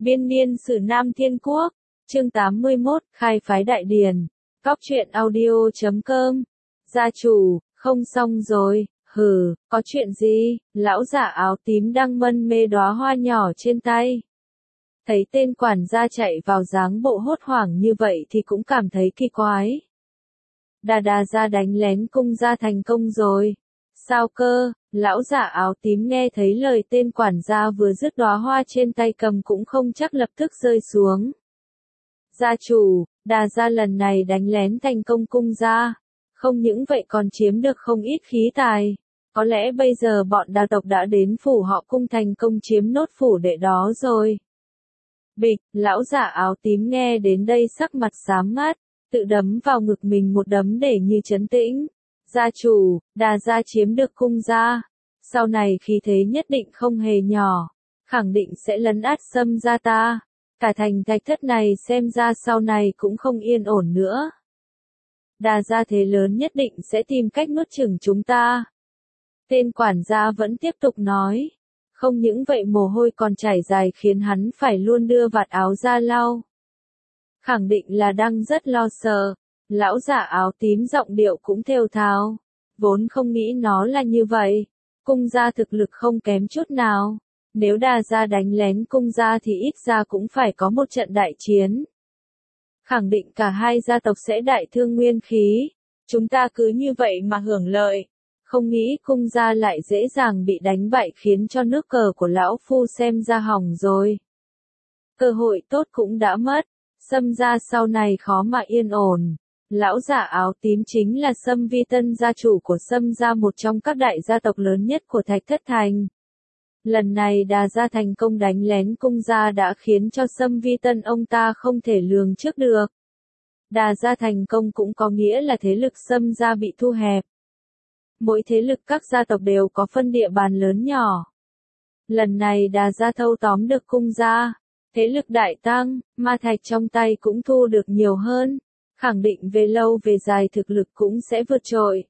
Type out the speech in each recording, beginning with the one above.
Biên niên sử Nam Thiên Quốc, chương 81, khai phái Đại Điền, Cóc truyện audio.com. Gia chủ, không xong rồi, hừ, có chuyện gì? Lão giả áo tím đang mân mê đóa hoa nhỏ trên tay. Thấy tên quản gia chạy vào dáng bộ hốt hoảng như vậy thì cũng cảm thấy kỳ quái. Đà gia đánh lén cung gia thành công rồi. Sao cơ? Lão giả áo tím nghe thấy lời tên quản gia vừa dứt đóa hoa trên tay cầm cũng không chắc lập tức rơi xuống. Gia chủ, Đà gia lần này đánh lén thành công cung gia. Không những vậy còn chiếm được không ít khí tài. Có lẽ bây giờ bọn Đà tộc đã đến phủ họ cung thành công chiếm nốt phủ đệ đó rồi. Bịch, lão giả áo tím nghe đến đây sắc mặt xám ngắt, tự đấm vào ngực mình một đấm để như trấn tĩnh. Gia chủ, Đà gia chiếm được cung gia. Sau này khí thế nhất định không hề nhỏ. Khẳng định sẽ lấn át Sâm gia ta. Cả thành Thạch Thất này xem ra sau này cũng không yên ổn nữa. Đà gia thế lớn nhất định sẽ tìm cách nuốt chửng chúng ta. Tên quản gia vẫn tiếp tục nói. Không những vậy mồ hôi còn chảy dài khiến hắn phải luôn đưa vạt áo ra lau. Khẳng định là đang rất lo sợ. Lão giả áo tím giọng điệu cũng thều thào. Vốn không nghĩ nó là như vậy. Cung gia thực lực không kém chút nào. Nếu Đà gia đánh lén cung gia thì ít ra cũng phải có một trận đại chiến. Khẳng định cả hai gia tộc sẽ đại thương nguyên khí. Chúng ta cứ như vậy mà hưởng lợi. Không nghĩ cung gia lại dễ dàng bị đánh bại khiến cho nước cờ của lão phu xem ra hỏng rồi. Cơ hội tốt cũng đã mất. Sâm gia sau này khó mà yên ổn. Lão giả áo tím chính là Sâm Vi Tân gia chủ của Sâm gia, một trong các đại gia tộc lớn nhất của Thạch Thất Thành. Lần này Đà gia thành công đánh lén cung gia đã khiến cho Sâm Vi Tân ông ta không thể lường trước được. Đà gia thành công cũng có nghĩa là thế lực Sâm gia bị thu hẹp. Mỗi thế lực các gia tộc đều có phân địa bàn lớn nhỏ. Lần này Đà gia thâu tóm được cung gia, thế lực đại tăng, ma thạch trong tay cũng thu được nhiều hơn. Khẳng định về lâu về dài thực lực cũng sẽ vượt trội.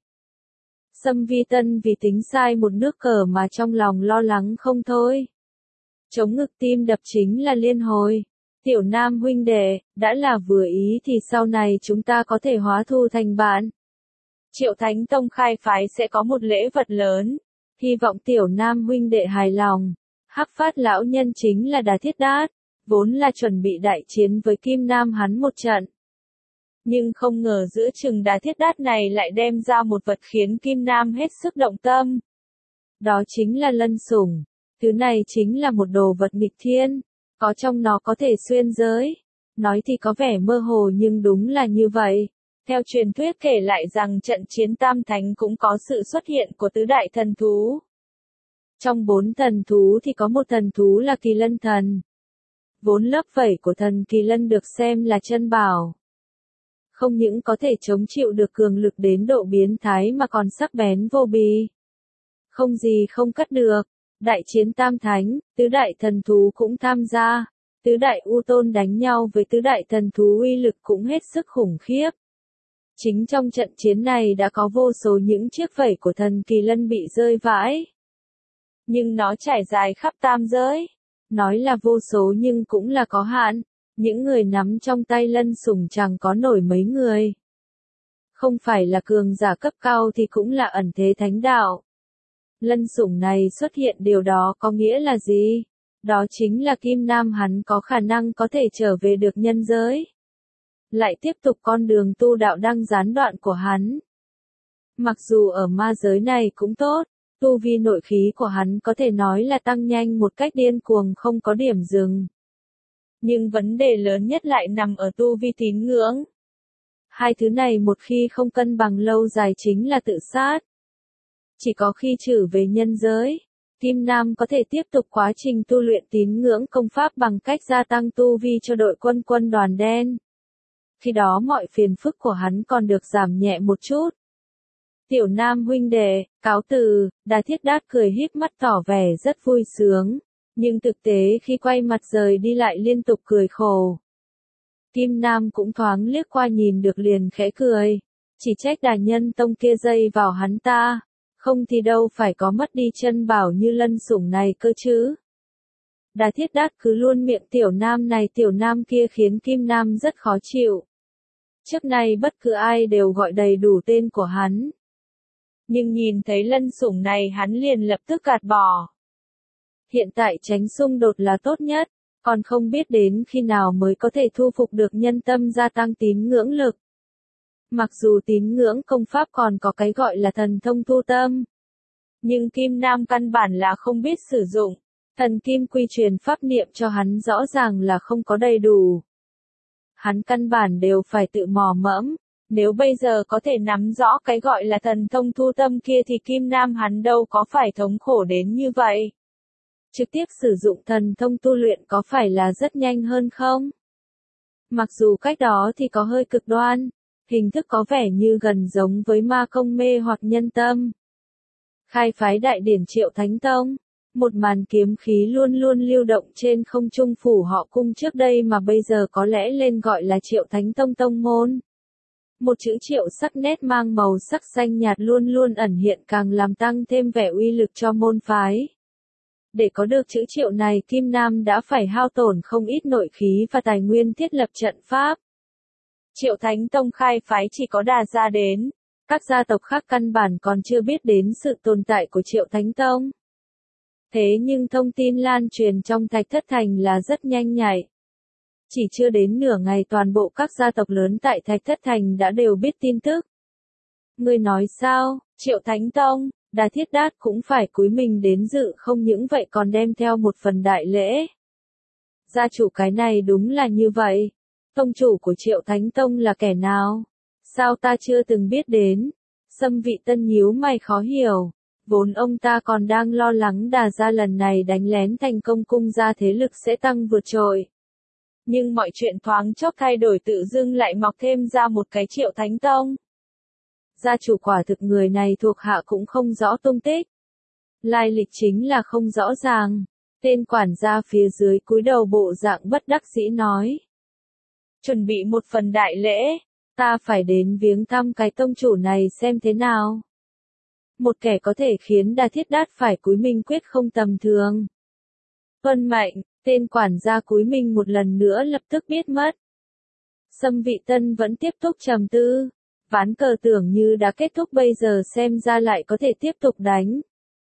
Sâm Vi Tân vì tính sai một nước cờ mà trong lòng lo lắng không thôi. Chống ngực tim đập chính là liên hồi. Tiểu Nam huynh đệ, đã là vừa ý thì sau này chúng ta có thể hóa thù thành bạn. Triệu Thánh Tông khai phái sẽ có một lễ vật lớn. Hy vọng Tiểu Nam huynh đệ hài lòng. Hắc Phát lão nhân chính là Đà Thiết Đát. Vốn là chuẩn bị đại chiến với Kim Nam hắn một trận. Nhưng không ngờ giữa chừng Đà Thiết Đát này lại đem ra một vật khiến Kim Nam hết sức động tâm. Đó chính là lân sủng. Thứ này chính là một đồ vật nghịch thiên. Có trong nó có thể xuyên giới. Nói thì có vẻ mơ hồ nhưng đúng là như vậy. Theo truyền thuyết kể lại rằng trận chiến Tam Thánh cũng có sự xuất hiện của tứ đại thần thú. Trong 4 thần thú thì có một thần thú là Kỳ Lân Thần. Vốn lớp vảy của thần Kỳ Lân được xem là chân bảo. Không những có thể chống chịu được cường lực đến độ biến thái mà còn sắc bén vô bì. Không gì không cắt được. Đại chiến Tam Thánh, tứ đại thần thú cũng tham gia. Tứ đại U Tôn đánh nhau với tứ đại thần thú uy lực cũng hết sức khủng khiếp. Chính trong trận chiến này đã có vô số những chiếc vảy của thần Kỳ Lân bị rơi vãi. Nhưng nó trải dài khắp tam giới. Nói là vô số nhưng cũng là có hạn. Những người nắm trong tay lân sủng chẳng có nổi mấy người. Không phải là cường giả cấp cao thì cũng là ẩn thế thánh đạo. Lân sủng này xuất hiện điều đó có nghĩa là gì? Đó chính là Kim Nam hắn có khả năng có thể trở về được nhân giới. Lại tiếp tục con đường tu đạo đang gián đoạn của hắn. Mặc dù ở ma giới này cũng tốt, tu vi nội khí của hắn có thể nói là tăng nhanh một cách điên cuồng không có điểm dừng. Nhưng vấn đề lớn nhất lại nằm ở tu vi tín ngưỡng. Hai thứ này một khi không cân bằng lâu dài chính là tự sát. Chỉ có khi trở về nhân giới, Kim Nam có thể tiếp tục quá trình tu luyện tín ngưỡng công pháp bằng cách gia tăng tu vi cho đội quân đoàn đen. Khi đó mọi phiền phức của hắn còn được giảm nhẹ một chút. Tiểu Nam huynh đệ, cáo từ, Đà Thiết Đát cười híp mắt tỏ vẻ rất vui sướng. Nhưng thực tế khi quay mặt rời đi lại liên tục cười khổ. Kim Nam cũng thoáng liếc qua nhìn được liền khẽ cười. Chỉ trách Đà Nhân Tông kia dây vào hắn ta. Không thì đâu phải có mất đi chân bảo như lân sủng này cơ chứ. Đà Thiết Đát cứ luôn miệng tiểu nam này tiểu nam kia khiến Kim Nam rất khó chịu. Trước nay bất cứ ai đều gọi đầy đủ tên của hắn. Nhưng nhìn thấy Lân Sủng này hắn liền lập tức gạt bỏ. Hiện tại tránh xung đột là tốt nhất, còn không biết đến khi nào mới có thể thu phục được nhân tâm gia tăng tín ngưỡng lực. Mặc dù tín ngưỡng công pháp còn có cái gọi là thần thông thu tâm, nhưng Kim Nam căn bản là không biết sử dụng. Thần Kim Quy truyền pháp niệm cho hắn rõ ràng là không có đầy đủ. Hắn căn bản đều phải tự mò mẫm. Nếu bây giờ có thể nắm rõ cái gọi là thần thông thu tâm kia thì Kim Nam hắn đâu có phải thống khổ đến như vậy. Trực tiếp sử dụng thần thông tu luyện có phải là rất nhanh hơn không? Mặc dù cách đó thì có hơi cực đoan, hình thức có vẻ như gần giống với ma công mê hoặc nhân tâm. Khai phái đại điển Triệu Thánh Tông, một màn kiếm khí luôn luôn lưu động trên không trung phủ họ cung trước đây mà bây giờ có lẽ lên gọi là Triệu Thánh Tông tông môn. Một chữ Triệu sắc nét mang màu sắc xanh nhạt luôn luôn ẩn hiện càng làm tăng thêm vẻ uy lực cho môn phái. Để có được chữ Triệu này Kim Nam đã phải hao tổn không ít nội khí và tài nguyên thiết lập trận pháp. Triệu Thánh Tông khai phái chỉ có Đà gia đến, các gia tộc khác căn bản còn chưa biết đến sự tồn tại của Triệu Thánh Tông. Thế nhưng thông tin lan truyền trong Thạch Thất Thành là rất nhanh nhạy. Chỉ chưa đến nửa ngày toàn bộ các gia tộc lớn tại Thạch Thất Thành đã đều biết tin tức. Ngươi nói sao, Triệu Thánh Tông, Đà Thiết Đát cũng phải cúi mình đến dự không những vậy còn đem theo một phần đại lễ. Gia chủ cái này đúng là như vậy. Tông chủ của Triệu Thánh Tông là kẻ nào? Sao ta chưa từng biết đến? Sâm Vị Tân nhíu mày khó hiểu. Vốn ông ta còn đang lo lắng Đà gia lần này đánh lén thành công cung gia thế lực sẽ tăng vượt trội. Nhưng mọi chuyện thoáng chốc thay đổi tự dưng lại mọc thêm ra một cái Triệu Thánh Tông. Gia chủ quả thực người này thuộc hạ cũng không rõ tung tích. Lai lịch chính là không rõ ràng. Tên quản gia phía dưới cúi đầu bộ dạng bất đắc dĩ nói. Chuẩn bị một phần đại lễ, ta phải đến viếng thăm cái tông chủ này xem thế nào. Một kẻ có thể khiến Đà Thiết Đát phải cúi mình quyết không tầm thường. Tuân mệnh, tên quản gia cúi mình một lần nữa lập tức biết mất. Sâm Vị Tân vẫn tiếp tục trầm tư. Ván cờ tưởng như đã kết thúc bây giờ xem ra lại có thể tiếp tục đánh.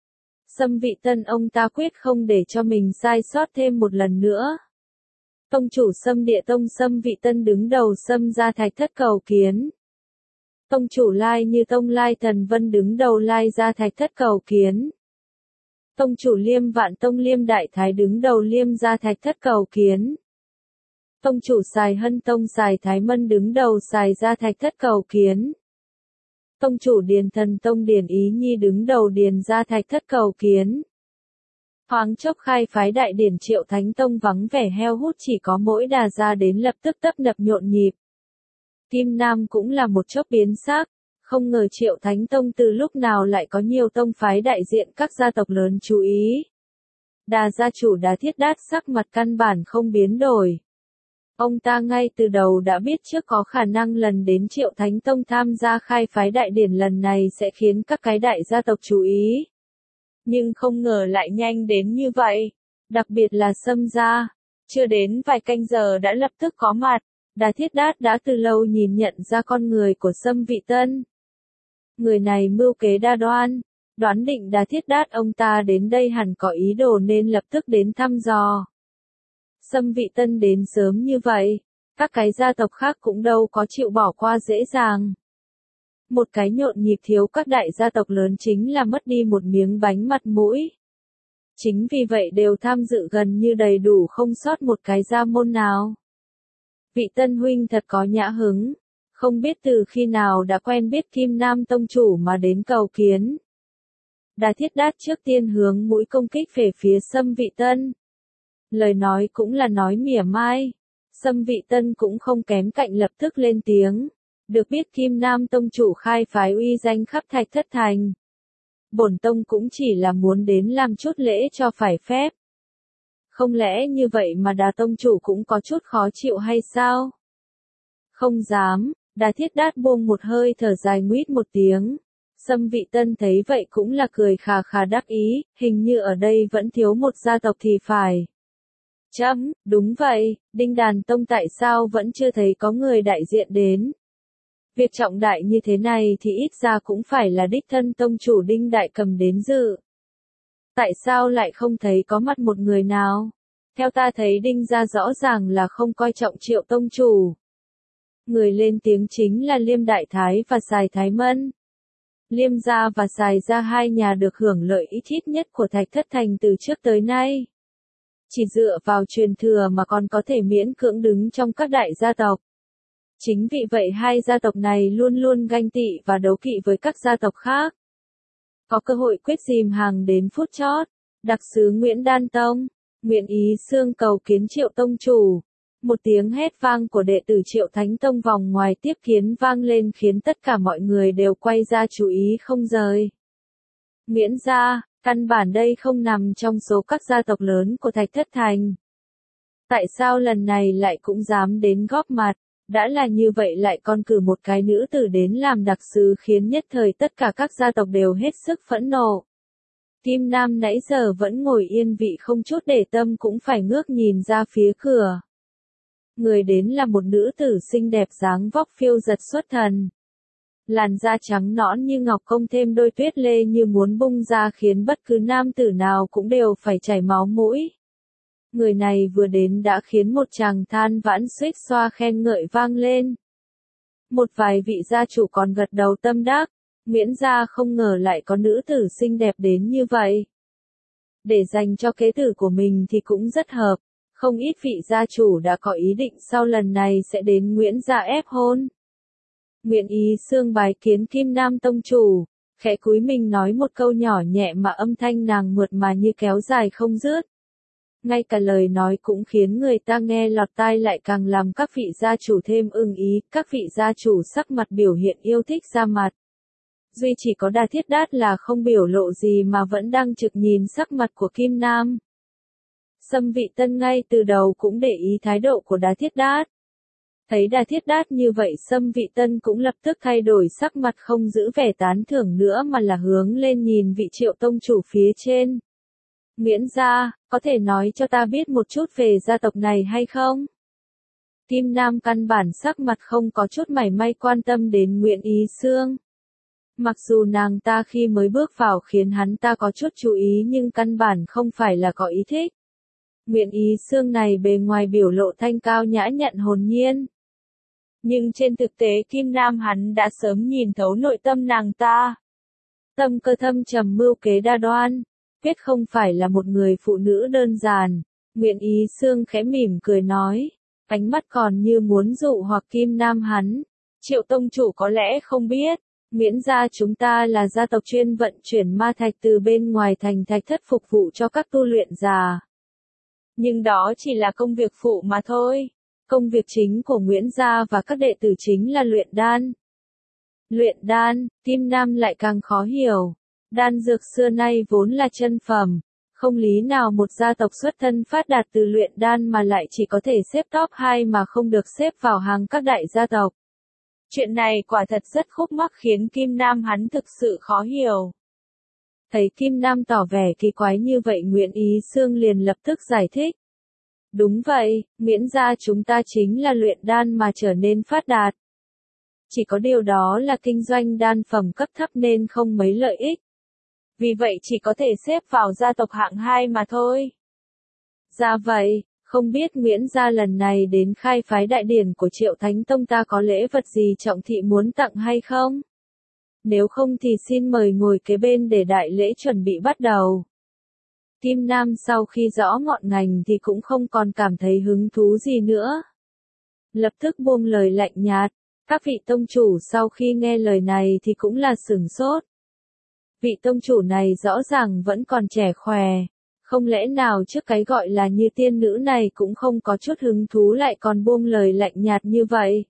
Sâm Vị Tân ông ta quyết không để cho mình sai sót thêm một lần nữa. Tông chủ Sâm Địa Tông Sâm Vị Tân đứng đầu Sâm gia Thạch Thất cầu kiến. Tông chủ Lai Như Tông Lai Thần Vân đứng đầu Lai gia Thạch Thất cầu kiến. Tông chủ Liêm Vạn Tông Liêm Đại Thái đứng đầu Liêm gia Thạch Thất cầu kiến. Tông chủ Sài Hân Tông Sài Thái Mân đứng đầu Sài gia Thạch Thất cầu kiến. Tông chủ Điền Thần Tông Điền Ý Nhi đứng đầu Điền gia Thạch Thất cầu kiến. Thoáng chốc khai phái đại điển Triệu Thánh Tông vắng vẻ heo hút chỉ có mỗi Đà gia đến lập tức tấp nập nhộn nhịp. Kim Nam cũng là một chốc biến sắc, không ngờ Triệu Thánh Tông từ lúc nào lại có nhiều tông phái đại diện các gia tộc lớn chú ý. Đà gia chủ Đà Thiết Đát sắc mặt căn bản không biến đổi. Ông ta ngay từ đầu đã biết trước có khả năng lần đến Triệu Thánh Tông tham gia khai phái đại điển lần này sẽ khiến các cái đại gia tộc chú ý. Nhưng không ngờ lại nhanh đến như vậy. Đặc biệt là Sâm gia, chưa đến vài canh giờ đã lập tức có mặt. Đà Thiết Đát đã từ lâu nhìn nhận ra con người của Sâm Vị Tân. Người này mưu kế đa đoan, đoán định Đà Thiết Đát ông ta đến đây hẳn có ý đồ nên lập tức đến thăm dò. Sâm Vị Tân đến sớm như vậy, các cái gia tộc khác cũng đâu có chịu bỏ qua dễ dàng. Một cái nhộn nhịp thiếu các đại gia tộc lớn chính là mất đi một miếng bánh mặt mũi. Chính vì vậy đều tham dự gần như đầy đủ không sót một cái gia môn nào. Vị Tân huynh thật có nhã hứng, không biết từ khi nào đã quen biết Kim Nam tông chủ mà đến cầu kiến. Đà Thiết Đát trước tiên hướng mũi công kích về phía Sâm Vị Tân. Lời nói cũng là nói mỉa mai. Sâm Vị Tân cũng không kém cạnh lập tức lên tiếng. Được biết Kim Nam tông chủ khai phái uy danh khắp Thạch Thất Thành. Bổn tông cũng chỉ là muốn đến làm chút lễ cho phải phép. Không lẽ như vậy mà Đà tông chủ cũng có chút khó chịu hay sao? Không dám, Đà Thiết Đát buông một hơi thở dài nguýt một tiếng. Sâm Vị Tân thấy vậy cũng là cười khà khà đắc ý, hình như ở đây vẫn thiếu một gia tộc thì phải. Đúng vậy, Đinh Đàn Tông tại sao vẫn chưa thấy có người đại diện đến? Việc trọng đại như thế này thì ít ra cũng phải là đích thân tông chủ Đinh Đại Cầm đến dự. Tại sao lại không thấy có mặt một người nào? Theo ta thấy Đinh gia rõ ràng là không coi trọng Triệu tông chủ. Người lên tiếng chính là Liêm Đại Thái và Sài Thái Mân. Liêm gia và Sài gia hai nhà được hưởng lợi ít nhất của Thạch Thất Thành từ trước tới nay. Chỉ dựa vào truyền thừa mà còn có thể miễn cưỡng đứng trong các đại gia tộc. Chính vì vậy hai gia tộc này luôn luôn ganh tị và đấu kỵ với các gia tộc khác. Có cơ hội quyết dìm hàng đến phút chót, đặc sứ Nguyễn Đan Tông, Nguyễn Ý Xương cầu kiến Triệu tông chủ. Một tiếng hét vang của đệ tử Triệu Thánh Tông vòng ngoài tiếp kiến vang lên khiến tất cả mọi người đều quay ra chú ý không rời. Nguyễn gia, căn bản đây không nằm trong số các gia tộc lớn của Thạch Thất Thành. Tại sao lần này lại cũng dám đến góp mặt? Đã là như vậy lại còn cử một cái nữ tử đến làm đặc sứ khiến nhất thời tất cả các gia tộc đều hết sức phẫn nộ. Kim Nam nãy giờ vẫn ngồi yên vị không chút để tâm cũng phải ngước nhìn ra phía cửa. Người đến là một nữ tử xinh đẹp dáng vóc phiêu giật xuất thần. Làn da trắng nõn như ngọc không thêm đôi tuyết lê như muốn bung ra khiến bất cứ nam tử nào cũng đều phải chảy máu mũi. Người này vừa đến đã khiến một chàng than vãn xuýt xoa khen ngợi vang lên. Một vài vị gia chủ còn gật đầu tâm đắc, Nguyễn gia không ngờ lại có nữ tử xinh đẹp đến như vậy. Để dành cho kế tử của mình thì cũng rất hợp, không ít vị gia chủ đã có ý định sau lần này sẽ đến Nguyễn gia ép hôn. Nguyễn Ý Xương bái kiến Kim Nam tông chủ, khẽ cúi mình nói một câu nhỏ nhẹ mà âm thanh nàng mượt mà như kéo dài không dứt. Ngay cả lời nói cũng khiến người ta nghe lọt tai lại càng làm các vị gia chủ thêm ưng ý, các vị gia chủ sắc mặt biểu hiện yêu thích ra mặt. Duy chỉ có Đa Thiết Đát là không biểu lộ gì mà vẫn đang trực nhìn sắc mặt của Kim Nam. Sâm Vị Tân ngay từ đầu cũng để ý thái độ của Đa Thiết Đát. Thấy Đa Thiết Đát như vậy Sâm Vị Tân cũng lập tức thay đổi sắc mặt không giữ vẻ tán thưởng nữa mà là hướng lên nhìn vị Triệu tông chủ phía trên. Nguyễn gia, có thể nói cho ta biết một chút về gia tộc này hay không? Kim Nam căn bản sắc mặt không có chút mảy may quan tâm đến Nguyễn Ý Xương. Mặc dù nàng ta khi mới bước vào khiến hắn ta có chút chú ý nhưng căn bản không phải là có ý thích. Nguyễn Ý Xương này bề ngoài biểu lộ thanh cao nhã nhặn hồn nhiên. Nhưng trên thực tế Kim Nam hắn đã sớm nhìn thấu nội tâm nàng ta. Tâm cơ thâm trầm mưu kế đa đoan. Quyết không phải là một người phụ nữ đơn giản, Nguyễn Ý Xương khẽ mỉm cười nói, ánh mắt còn như muốn dụ hoặc Kim Nam hắn. Triệu tông chủ có lẽ không biết, Nguyễn gia chúng ta là gia tộc chuyên vận chuyển ma thạch từ bên ngoài thành Thạch Thất phục vụ cho các tu luyện giả. Nhưng đó chỉ là công việc phụ mà thôi. Công việc chính của Nguyễn gia và các đệ tử chính là luyện đan. Luyện đan, Kim Nam lại càng khó hiểu. Đan dược xưa nay vốn là chân phẩm, không lý nào một gia tộc xuất thân phát đạt từ luyện đan mà lại chỉ có thể xếp top 2 mà không được xếp vào hàng các đại gia tộc. Chuyện này quả thật rất khúc mắc khiến Kim Nam hắn thực sự khó hiểu. Thấy Kim Nam tỏ vẻ kỳ quái như vậy Nguyễn Ý Xương liền lập tức giải thích. Đúng vậy, Nguyễn gia chúng ta chính là luyện đan mà trở nên phát đạt. Chỉ có điều đó là kinh doanh đan phẩm cấp thấp nên không mấy lợi ích. Vì vậy chỉ có thể xếp vào gia tộc hạng 2 mà thôi. Ra vậy, không biết Nguyễn gia lần này đến khai phái đại điển của Triệu Thánh Tông ta có lễ vật gì trọng thị muốn tặng hay không? Nếu không thì xin mời ngồi kế bên để đại lễ chuẩn bị bắt đầu. Kim Nam sau khi rõ ngọn ngành thì cũng không còn cảm thấy hứng thú gì nữa. Lập tức buông lời lạnh nhạt, các vị tông chủ sau khi nghe lời này thì cũng là sửng sốt. Vị tông chủ này rõ ràng vẫn còn trẻ khỏe, không lẽ nào trước cái gọi là như tiên nữ này cũng không có chút hứng thú lại còn buông lời lạnh nhạt như vậy.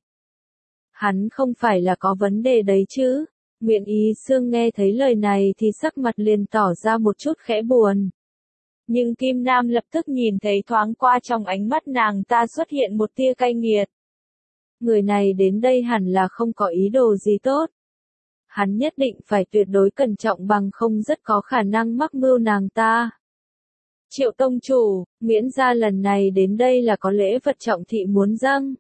Hắn không phải là có vấn đề đấy chứ? Nguyễn Ý Xương nghe thấy lời này thì sắc mặt liền tỏ ra một chút khẽ buồn. Nhưng Kim Nam lập tức nhìn thấy thoáng qua trong ánh mắt nàng ta xuất hiện một tia cay nghiệt. Người này đến đây hẳn là không có ý đồ gì tốt. Hắn nhất định phải tuyệt đối cẩn trọng bằng không rất có khả năng mắc mưu nàng ta. Triệu tông chủ, Nguyễn gia lần này đến đây là có lễ vật trọng thị muốn dâng.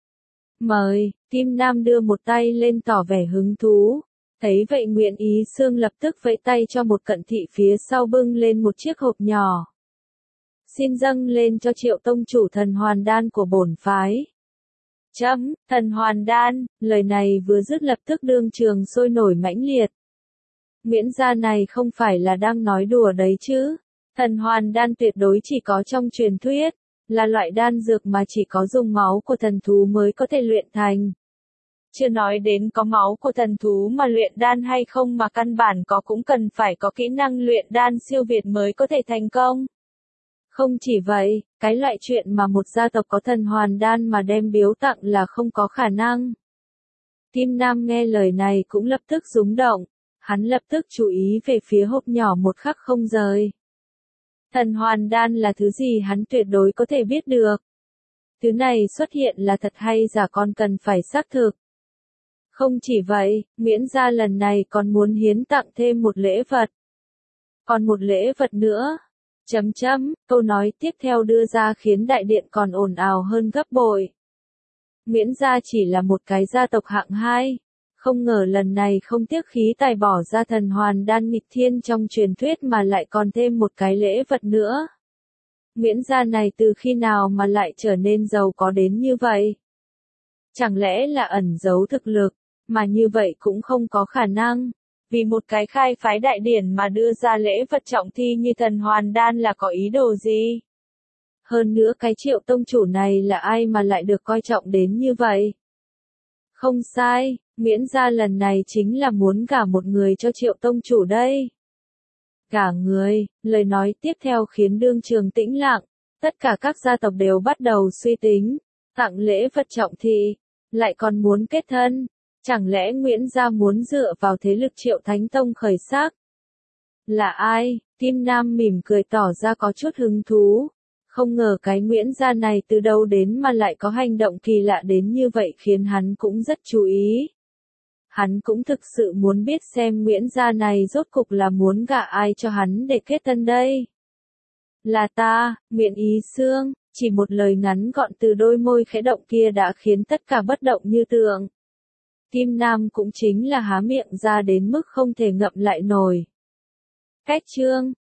Mời, Kim Nam đưa một tay lên tỏ vẻ hứng thú. Thấy vậy Nguyễn Ý Xương lập tức vẫy tay cho một cận thị phía sau bưng lên một chiếc hộp nhỏ. Xin dâng lên cho Triệu tông chủ thần hoàn đan của bổn phái. Chấm, thần hoàn đan, lời này vừa dứt lập tức đương trường sôi nổi mãnh liệt. Nguyễn gia này không phải là đang nói đùa đấy chứ. Thần hoàn đan tuyệt đối chỉ có trong truyền thuyết, là loại đan dược mà chỉ có dùng máu của thần thú mới có thể luyện thành. Chưa nói đến có máu của thần thú mà luyện đan hay không mà căn bản có cũng cần phải có kỹ năng luyện đan siêu việt mới có thể thành công. Không chỉ vậy, cái loại chuyện mà một gia tộc có thần hoàn đan mà đem biếu tặng là không có khả năng. Kim Nam nghe lời này cũng lập tức rúng động, hắn lập tức chú ý về phía hộp nhỏ một khắc không rời. Thần hoàn đan là thứ gì hắn tuyệt đối có thể biết được. Thứ này xuất hiện là thật hay giả còn cần phải xác thực. Không chỉ vậy, Nguyễn gia lần này còn muốn hiến tặng thêm một lễ vật. Còn một lễ vật nữa. Câu nói tiếp theo đưa ra khiến đại điện còn ồn ào hơn gấp bội. Nguyễn gia chỉ là một cái gia tộc hạng 2. Không ngờ lần này không tiếc khí tài bỏ ra thần hoàn đan nghịch thiên trong truyền thuyết mà lại còn thêm một cái lễ vật nữa. Nguyễn gia này từ khi nào mà lại trở nên giàu có đến như vậy? Chẳng lẽ là ẩn giấu thực lực, mà như vậy cũng không có khả năng. Vì một cái khai phái đại điển mà đưa ra lễ vật trọng thi như thần hoàn đan là có ý đồ gì? Hơn nữa cái Triệu tông chủ này là ai mà lại được coi trọng đến như vậy? Không sai, Nguyễn gia lần này chính là muốn gả một người cho Triệu tông chủ đây. Gả người, lời nói tiếp theo khiến đương trường tĩnh lặng, tất cả các gia tộc đều bắt đầu suy tính, tặng lễ vật trọng thị, lại còn muốn kết thân. Chẳng lẽ Nguyễn gia muốn dựa vào thế lực Triệu Thánh Tông khởi sắc? Là ai? Kim Nam mỉm cười tỏ ra có chút hứng thú. Không ngờ cái Nguyễn gia này từ đâu đến mà lại có hành động kỳ lạ đến như vậy khiến hắn cũng rất chú ý. Hắn cũng thực sự muốn biết xem Nguyễn gia này rốt cục là muốn gả ai cho hắn để kết thân đây. Là ta, Nguyễn Ý Xương, chỉ một lời ngắn gọn từ đôi môi khẽ động kia đã khiến tất cả bất động như tượng. Kim Nam cũng chính là há miệng ra đến mức không thể ngậm lại nổi. Cách chương